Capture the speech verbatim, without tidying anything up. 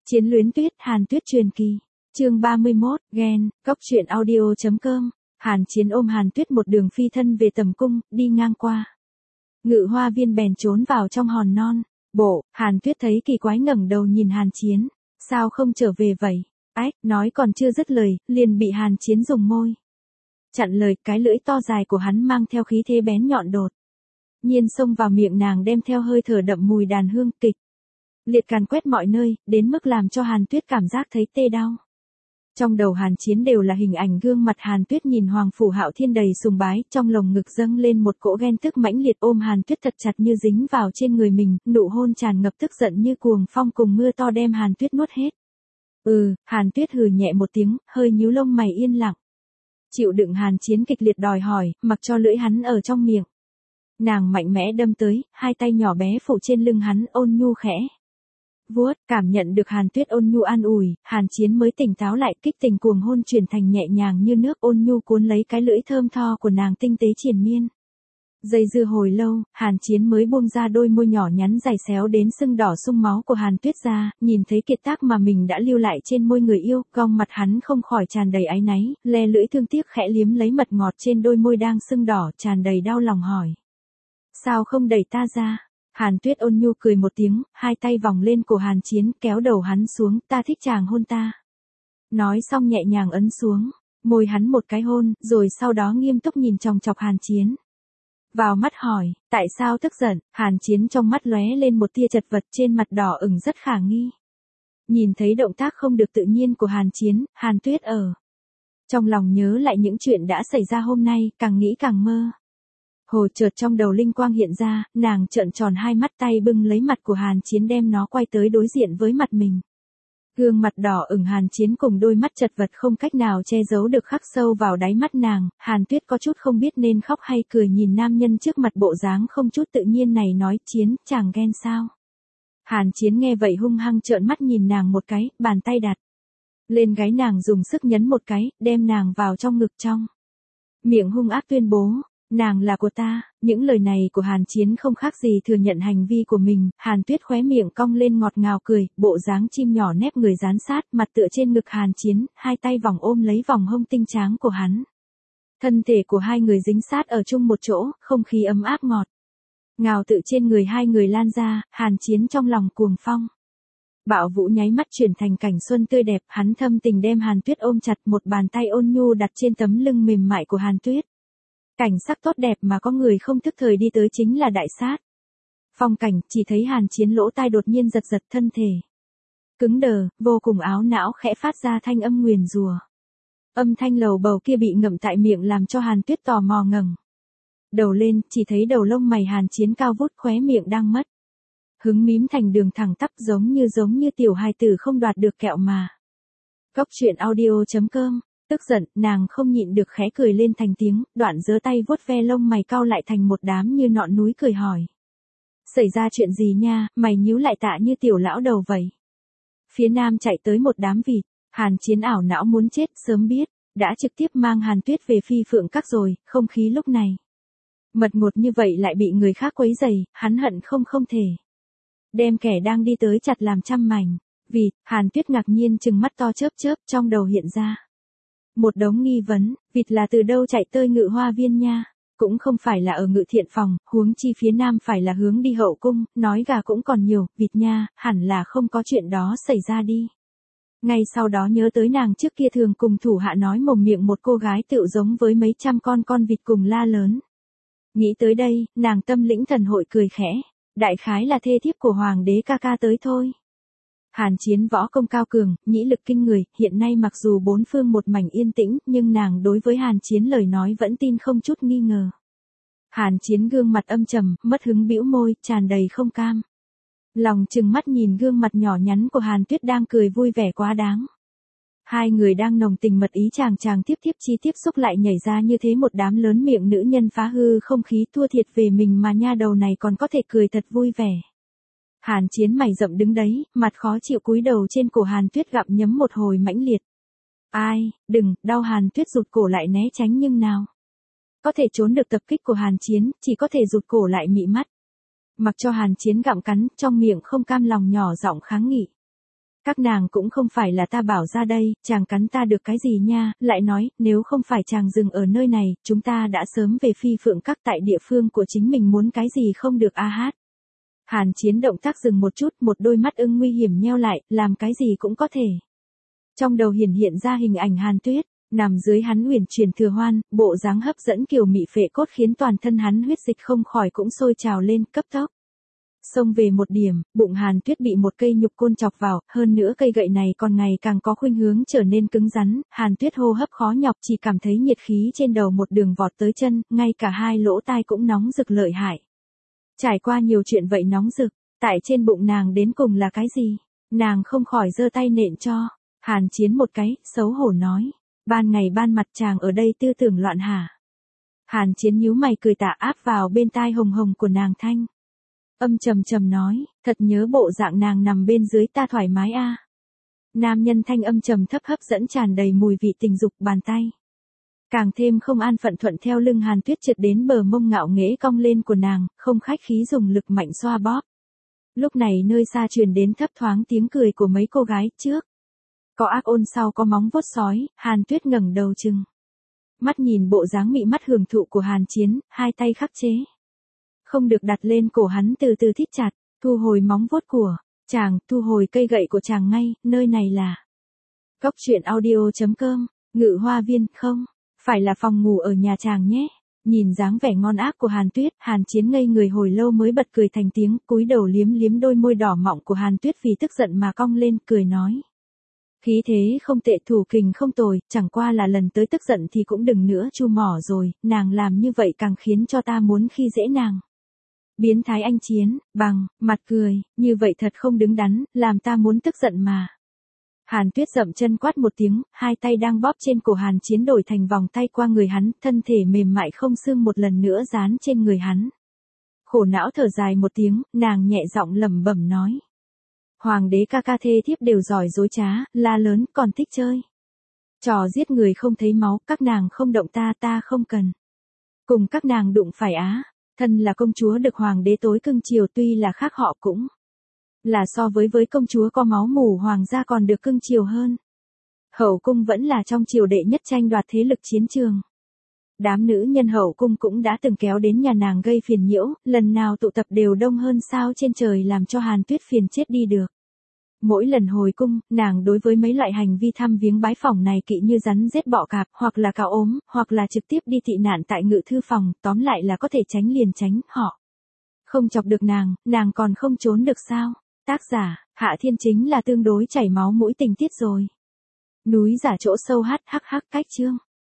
Chiến luyến tuyết, Hàn Tuyết truyền kỳ. Chương ba mươi mốt, ghen, cốc truyện audio chấm com. Hàn Chiến ôm Hàn Tuyết một đường phi thân về tầm cung, đi ngang qua Ngự Hoa Viên bèn trốn vào trong hòn non. Bộ, Hàn Tuyết thấy kỳ quái ngẩng đầu nhìn Hàn Chiến. Sao không trở về vậy? Ách, nói còn chưa dứt lời, liền bị Hàn Chiến dùng môi chặn lời, cái lưỡi to dài của hắn mang theo khí thế bén nhọn đột nhiên xông vào miệng nàng, đem theo hơi thở đậm mùi đàn hương kịch liệt càn quét mọi nơi, đến mức làm cho Hàn Tuyết cảm giác thấy tê đau. Trong đầu Hàn Chiến đều là hình ảnh gương mặt Hàn Tuyết nhìn Hoàng Phủ Hạo Thiên đầy sùng bái, trong lồng ngực dâng lên một cỗ ghen tức mãnh liệt, ôm Hàn Tuyết thật chặt như dính vào trên người mình, nụ hôn tràn ngập tức giận như cuồng phong cùng mưa to đem Hàn Tuyết nuốt hết. Ừ, Hàn Tuyết hừ nhẹ một tiếng, hơi nhíu lông mày yên lặng. Chịu đựng Hàn Chiến kịch liệt đòi hỏi, mặc cho lưỡi hắn ở trong miệng. Nàng mạnh mẽ đâm tới, hai tay nhỏ bé phủ trên lưng hắn, ôn nhu khẽ vuốt, cảm nhận được Hàn Tuyết ôn nhu an ủi, Hàn Chiến mới tỉnh táo lại, kích tình cuồng hôn chuyển thành nhẹ nhàng như nước, ôn nhu cuốn lấy cái lưỡi thơm tho của nàng tinh tế triền miên. Dây dưa hồi lâu, Hàn Chiến mới buông ra đôi môi nhỏ nhắn dày xéo đến sưng đỏ sung máu của Hàn Tuyết ra, nhìn thấy kiệt tác mà mình đã lưu lại trên môi người yêu, cong mặt hắn không khỏi tràn đầy áy náy, le lưỡi thương tiếc khẽ liếm lấy mật ngọt trên đôi môi đang sưng đỏ, tràn đầy đau lòng hỏi: sao không đẩy ta ra? Hàn Tuyết ôn nhu cười một tiếng, hai tay vòng lên cổ Hàn Chiến, kéo đầu hắn xuống, ta thích chàng hôn ta. Nói xong nhẹ nhàng ấn xuống môi hắn một cái hôn, rồi sau đó nghiêm túc nhìn chòng chọc Hàn Chiến vào mắt hỏi, tại sao tức giận? Hàn Chiến trong mắt lóe lên một tia chật vật, trên mặt đỏ ửng rất khả nghi. Nhìn thấy động tác không được tự nhiên của Hàn Chiến, Hàn Tuyết ở trong lòng nhớ lại những chuyện đã xảy ra hôm nay, càng nghĩ càng mơ hồ, chợt trong đầu linh quang hiện ra, nàng trợn tròn hai mắt, tay bưng lấy mặt của Hàn Chiến đem nó quay tới đối diện với mặt mình. Gương mặt đỏ ửng Hàn Chiến cùng đôi mắt chật vật không cách nào che giấu được khắc sâu vào đáy mắt nàng, Hàn Tuyết có chút không biết nên khóc hay cười nhìn nam nhân trước mặt bộ dáng không chút tự nhiên này, nói: Chiến, chàng ghen sao? Hàn Chiến nghe vậy hung hăng trợn mắt nhìn nàng một cái, bàn tay đặt lên gáy nàng dùng sức nhấn một cái, đem nàng vào trong ngực trong miệng hung ác tuyên bố: nàng là của ta. Những lời này của Hàn Chiến không khác gì thừa nhận hành vi của mình. Hàn Tuyết khóe miệng cong lên ngọt ngào cười, bộ dáng chim nhỏ nép người dán sát, mặt tựa trên ngực Hàn Chiến, hai tay vòng ôm lấy vòng hông tinh tráng của hắn. Thân thể của hai người dính sát ở chung một chỗ, không khí ấm áp ngọt ngào tự trên người hai người lan ra, Hàn Chiến trong lòng cuồng phong bạo vũ nháy mắt chuyển thành cảnh xuân tươi đẹp, hắn thâm tình đem Hàn Tuyết ôm chặt, một bàn tay ôn nhu đặt trên tấm lưng mềm mại của Hàn Tuyết. Cảnh sắc tốt đẹp mà có người không thức thời đi tới chính là đại sát phong cảnh, chỉ thấy Hàn Chiến lỗ tai đột nhiên giật giật, thân thể cứng đờ, vô cùng áo não khẽ phát ra thanh âm nguyền rủa. Âm thanh lầu bầu kia bị ngậm tại miệng làm cho Hàn Tuyết tò mò ngẩng đầu lên, chỉ thấy đầu lông mày Hàn Chiến cao vút, khóe miệng đang mất hứng mím thành đường thẳng tắp, giống như giống như tiểu hài tử không đoạt được kẹo mà. Cốc truyện audio chấm com. Tức giận, nàng không nhịn được khẽ cười lên thành tiếng, đoạn giơ tay vuốt ve lông mày cau lại thành một đám như ngọn núi, cười hỏi: xảy ra chuyện gì nha, mày nhíu lại tạ như tiểu lão đầu vậy? Phía nam chạy tới một đám vịt. Hàn Chiến ảo não muốn chết, sớm biết đã trực tiếp mang Hàn Tuyết về Phi Phượng Các rồi. Không khí lúc này mật ngọt như vậy lại bị người khác quấy rầy, hắn hận không không thể đem kẻ đang đi tới chặt làm trăm mảnh. Vịt? Hàn Tuyết ngạc nhiên trừng mắt to chớp chớp, trong đầu hiện ra một đống nghi vấn, vịt là từ đâu chạy tới Ngự Hoa Viên nha? Cũng không phải là ở Ngự Thiện Phòng, huống chi phía nam phải là hướng đi hậu cung, nói gà cũng còn nhiều, vịt nha, hẳn là không có chuyện đó xảy ra đi. Ngay sau đó nhớ tới nàng trước kia thường cùng thủ hạ nói mồm miệng một cô gái tựu giống với mấy trăm con con vịt cùng la lớn. Nghĩ tới đây, nàng tâm lĩnh thần hội cười khẽ, đại khái là thê thiếp của hoàng đế ca ca tới thôi. Hàn Chiến võ công cao cường, nhĩ lực kinh người, hiện nay mặc dù bốn phương một mảnh yên tĩnh, nhưng nàng đối với Hàn Chiến lời nói vẫn tin không chút nghi ngờ. Hàn Chiến gương mặt âm trầm, mất hứng bĩu môi, tràn đầy không cam lòng trừng mắt nhìn gương mặt nhỏ nhắn của Hàn Tuyết đang cười vui vẻ quá đáng. Hai người đang nồng tình mật ý, chàng chàng tiếp tiếp chi tiếp xúc lại nhảy ra như thế một đám lớn miệng nữ nhân phá hư không khí, thua thiệt về mình mà nha đầu này còn có thể cười thật vui vẻ. Hàn Chiến mày rậm đứng đấy, mặt khó chịu cúi đầu trên cổ Hàn Tuyết gặm nhấm một hồi mãnh liệt. Ai, đừng, đau. Hàn Tuyết rụt cổ lại né tránh nhưng nào có thể trốn được tập kích của Hàn Chiến, chỉ có thể rụt cổ lại mị mắt. Mặc cho Hàn Chiến gặm cắn, trong miệng không cam lòng nhỏ giọng kháng nghị. Các nàng cũng không phải là ta bảo ra đây, chàng cắn ta được cái gì nha, lại nói, nếu không phải chàng dừng ở nơi này, chúng ta đã sớm về Phi Phượng Các tại địa phương của chính mình muốn cái gì không được a hát. Hàn Chiến động tác dừng một chút, một đôi mắt ưng nguy hiểm nheo lại, làm cái gì cũng có thể. Trong đầu hiển hiện ra hình ảnh Hàn Tuyết, nằm dưới hắn uyển chuyển thừa hoan, bộ dáng hấp dẫn kiều mị phệ cốt khiến toàn thân hắn huyết dịch không khỏi cũng sôi trào lên, cấp tốc. Xông về một điểm, bụng Hàn Tuyết bị một cây nhục côn chọc vào, hơn nữa cây gậy này còn ngày càng có khuynh hướng trở nên cứng rắn, Hàn Tuyết hô hấp khó nhọc chỉ cảm thấy nhiệt khí trên đầu một đường vọt tới chân, ngay cả hai lỗ tai cũng nóng rực lợi hại. Trải qua nhiều chuyện vậy nóng rực, tại trên bụng nàng đến cùng là cái gì? Nàng không khỏi giơ tay nện cho. Hàn Chiến một cái, xấu hổ nói. Ban ngày ban mặt chàng ở đây tư tưởng loạn hả? Hàn Chiến nhíu mày cười tà áp vào bên tai hồng hồng của nàng thanh. Âm trầm trầm nói, thật nhớ bộ dạng nàng nằm bên dưới ta thoải mái a. À. Nam nhân thanh âm trầm thấp hấp dẫn tràn đầy mùi vị tình dục bàn tay. Càng thêm không an phận thuận theo lưng Hàn Tuyết trượt đến bờ mông ngạo nghễ cong lên của nàng, không khách khí dùng lực mạnh xoa bóp. Lúc này nơi xa truyền đến thấp thoáng tiếng cười của mấy cô gái trước. Có ác ôn sau có móng vuốt sói, Hàn Tuyết ngẩng đầu chừng. Mắt nhìn bộ dáng mị mắt hưởng thụ của Hàn Chiến, hai tay khắc chế. Không được đặt lên cổ hắn từ từ thít chặt, thu hồi móng vuốt của chàng, thu hồi cây gậy của chàng ngay, nơi này là Cốc truyện audio chấm com, Ngự Hoa Viên, không, phải là phòng ngủ ở nhà chàng nhé. Nhìn dáng vẻ ngon ác của Hàn Tuyết, Hàn Chiến ngây người hồi lâu mới bật cười thành tiếng, cúi đầu liếm liếm đôi môi đỏ mọng của Hàn Tuyết vì tức giận mà cong lên, cười nói. Khí thế không tệ, thủ kình không tồi, chẳng qua là lần tới tức giận thì cũng đừng nữa chu mỏ rồi, nàng làm như vậy càng khiến cho ta muốn khi dễ nàng. Biến thái anh Chiến, bằng, mặt cười, như vậy thật không đứng đắn, làm ta muốn tức giận mà. Hàn Tuyết dậm chân quát một tiếng, hai tay đang bóp trên cổ Hàn Chiến đổi thành vòng tay qua người hắn, thân thể mềm mại không xương một lần nữa dán trên người hắn. Khổ não thở dài một tiếng, nàng nhẹ giọng lẩm bẩm nói. Hoàng đế ca ca thê thiếp đều giỏi dối trá, la lớn, còn thích chơi. Trò giết người không thấy máu, các nàng không động ta, ta không cần. Cùng các nàng đụng phải á, thân là công chúa được hoàng đế tối cưng chiều tuy là khác họ cũng là so với với công chúa có máu mủ hoàng gia còn được cưng chiều hơn. Hậu cung vẫn là trong triều đệ nhất tranh đoạt thế lực chiến trường. Đám nữ nhân hậu cung cũng đã từng kéo đến nhà nàng gây phiền nhiễu, lần nào tụ tập đều đông hơn sao trên trời làm cho Hàn Tuyết phiền chết đi được. Mỗi lần hồi cung, nàng đối với mấy loại hành vi thăm viếng bái phỏng này kỵ như rắn rết bọ cạp, hoặc là cào ốm, hoặc là trực tiếp đi tị nạn tại ngự thư phòng, tóm lại là có thể tránh liền tránh họ. Không chọc được nàng, nàng còn không trốn được sao? Tác giả, Hạ Thiên chính là tương đối chảy máu mũi tình tiết rồi. Núi giả chỗ sâu hát hắc hắc cách chương.